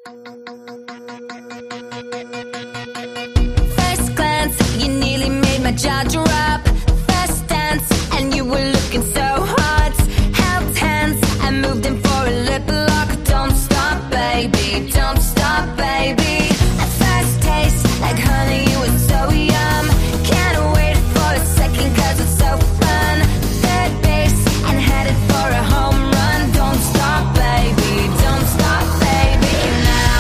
First glance, you nearly made my jaw drop. First dance, and you were looking so hot. Held hands, I moved in for a lip lock. Don't stop, baby, don't stop, baby. At first taste, like honey, you were so yum. Can't wait for a second, cause it's so fun. Third base, and headed for a home run. Don't stop, baby, don't stop, baby. Now,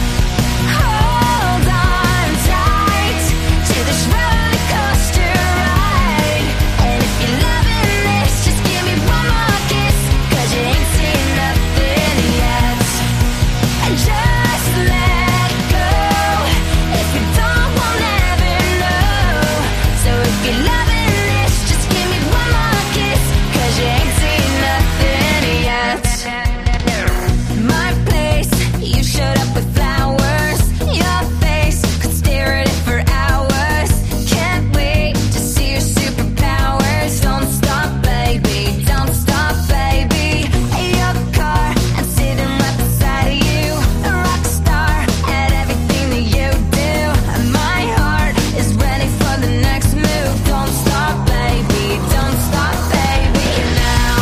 hold on tight to this roller coaster ride. And if you're loving this, just give me one more kiss, cause you ain't seen nothing yet. And just let go. If you don't, we'll never know. So if you're loving this, just give me one more kiss, cause you ain't seen nothing yet. My place, you showed up with flowers. Your face, could stare at it for hours. Can't wait to see your superpowers. Don't stop, baby, don't stop, baby. Your car, I'm sitting right beside of you. A rock star at everything that you do. My heart is ready for the next move. Don't stop, baby, don't stop, baby. Now,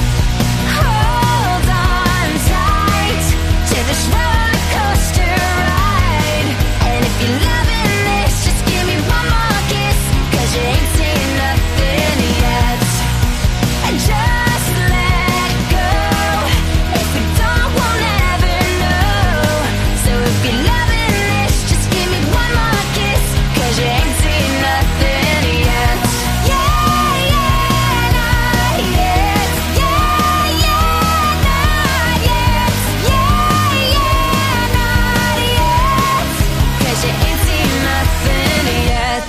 hold on tight to this roller coaster ride. And if you're loving this, just give me one more kiss, cause you ain't seen nothing yet. And just let go. If you don't, we'll never know. So if you're loving this, just give me one more kiss, cause you ain't seen nothing yet. Yeah, yeah, not yet. Yeah, yeah, not yet. Yeah, yeah, not yet. Cause you ain't seen nothing yet.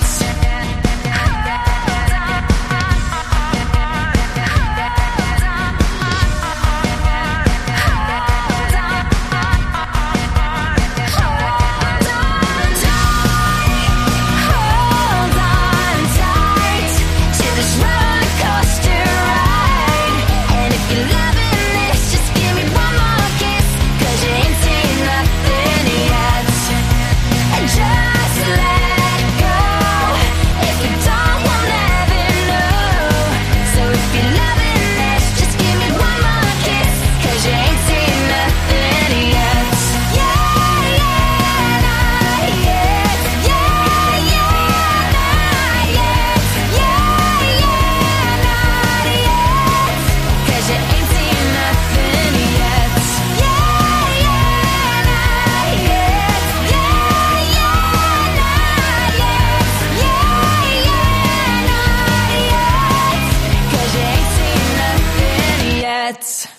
Hold on tight to this roller coaster ride. And if you're loving this, just give me one more kiss, cause you ain't seen nothing yet. And just let go. If you don't, we'll never know. So if you're loving this, just give me one more kiss, cause you ain't seen nothing yet. Yeah, yeah, not yet. Yeah, yeah, not yet. Yeah, yeah, not yet. Cause you ain't seen nothing yet. Yeah, yeah, not yet. Yeah, yeah, not yet. Yeah, yeah, not yet. Cause you ain't seen nothing yet.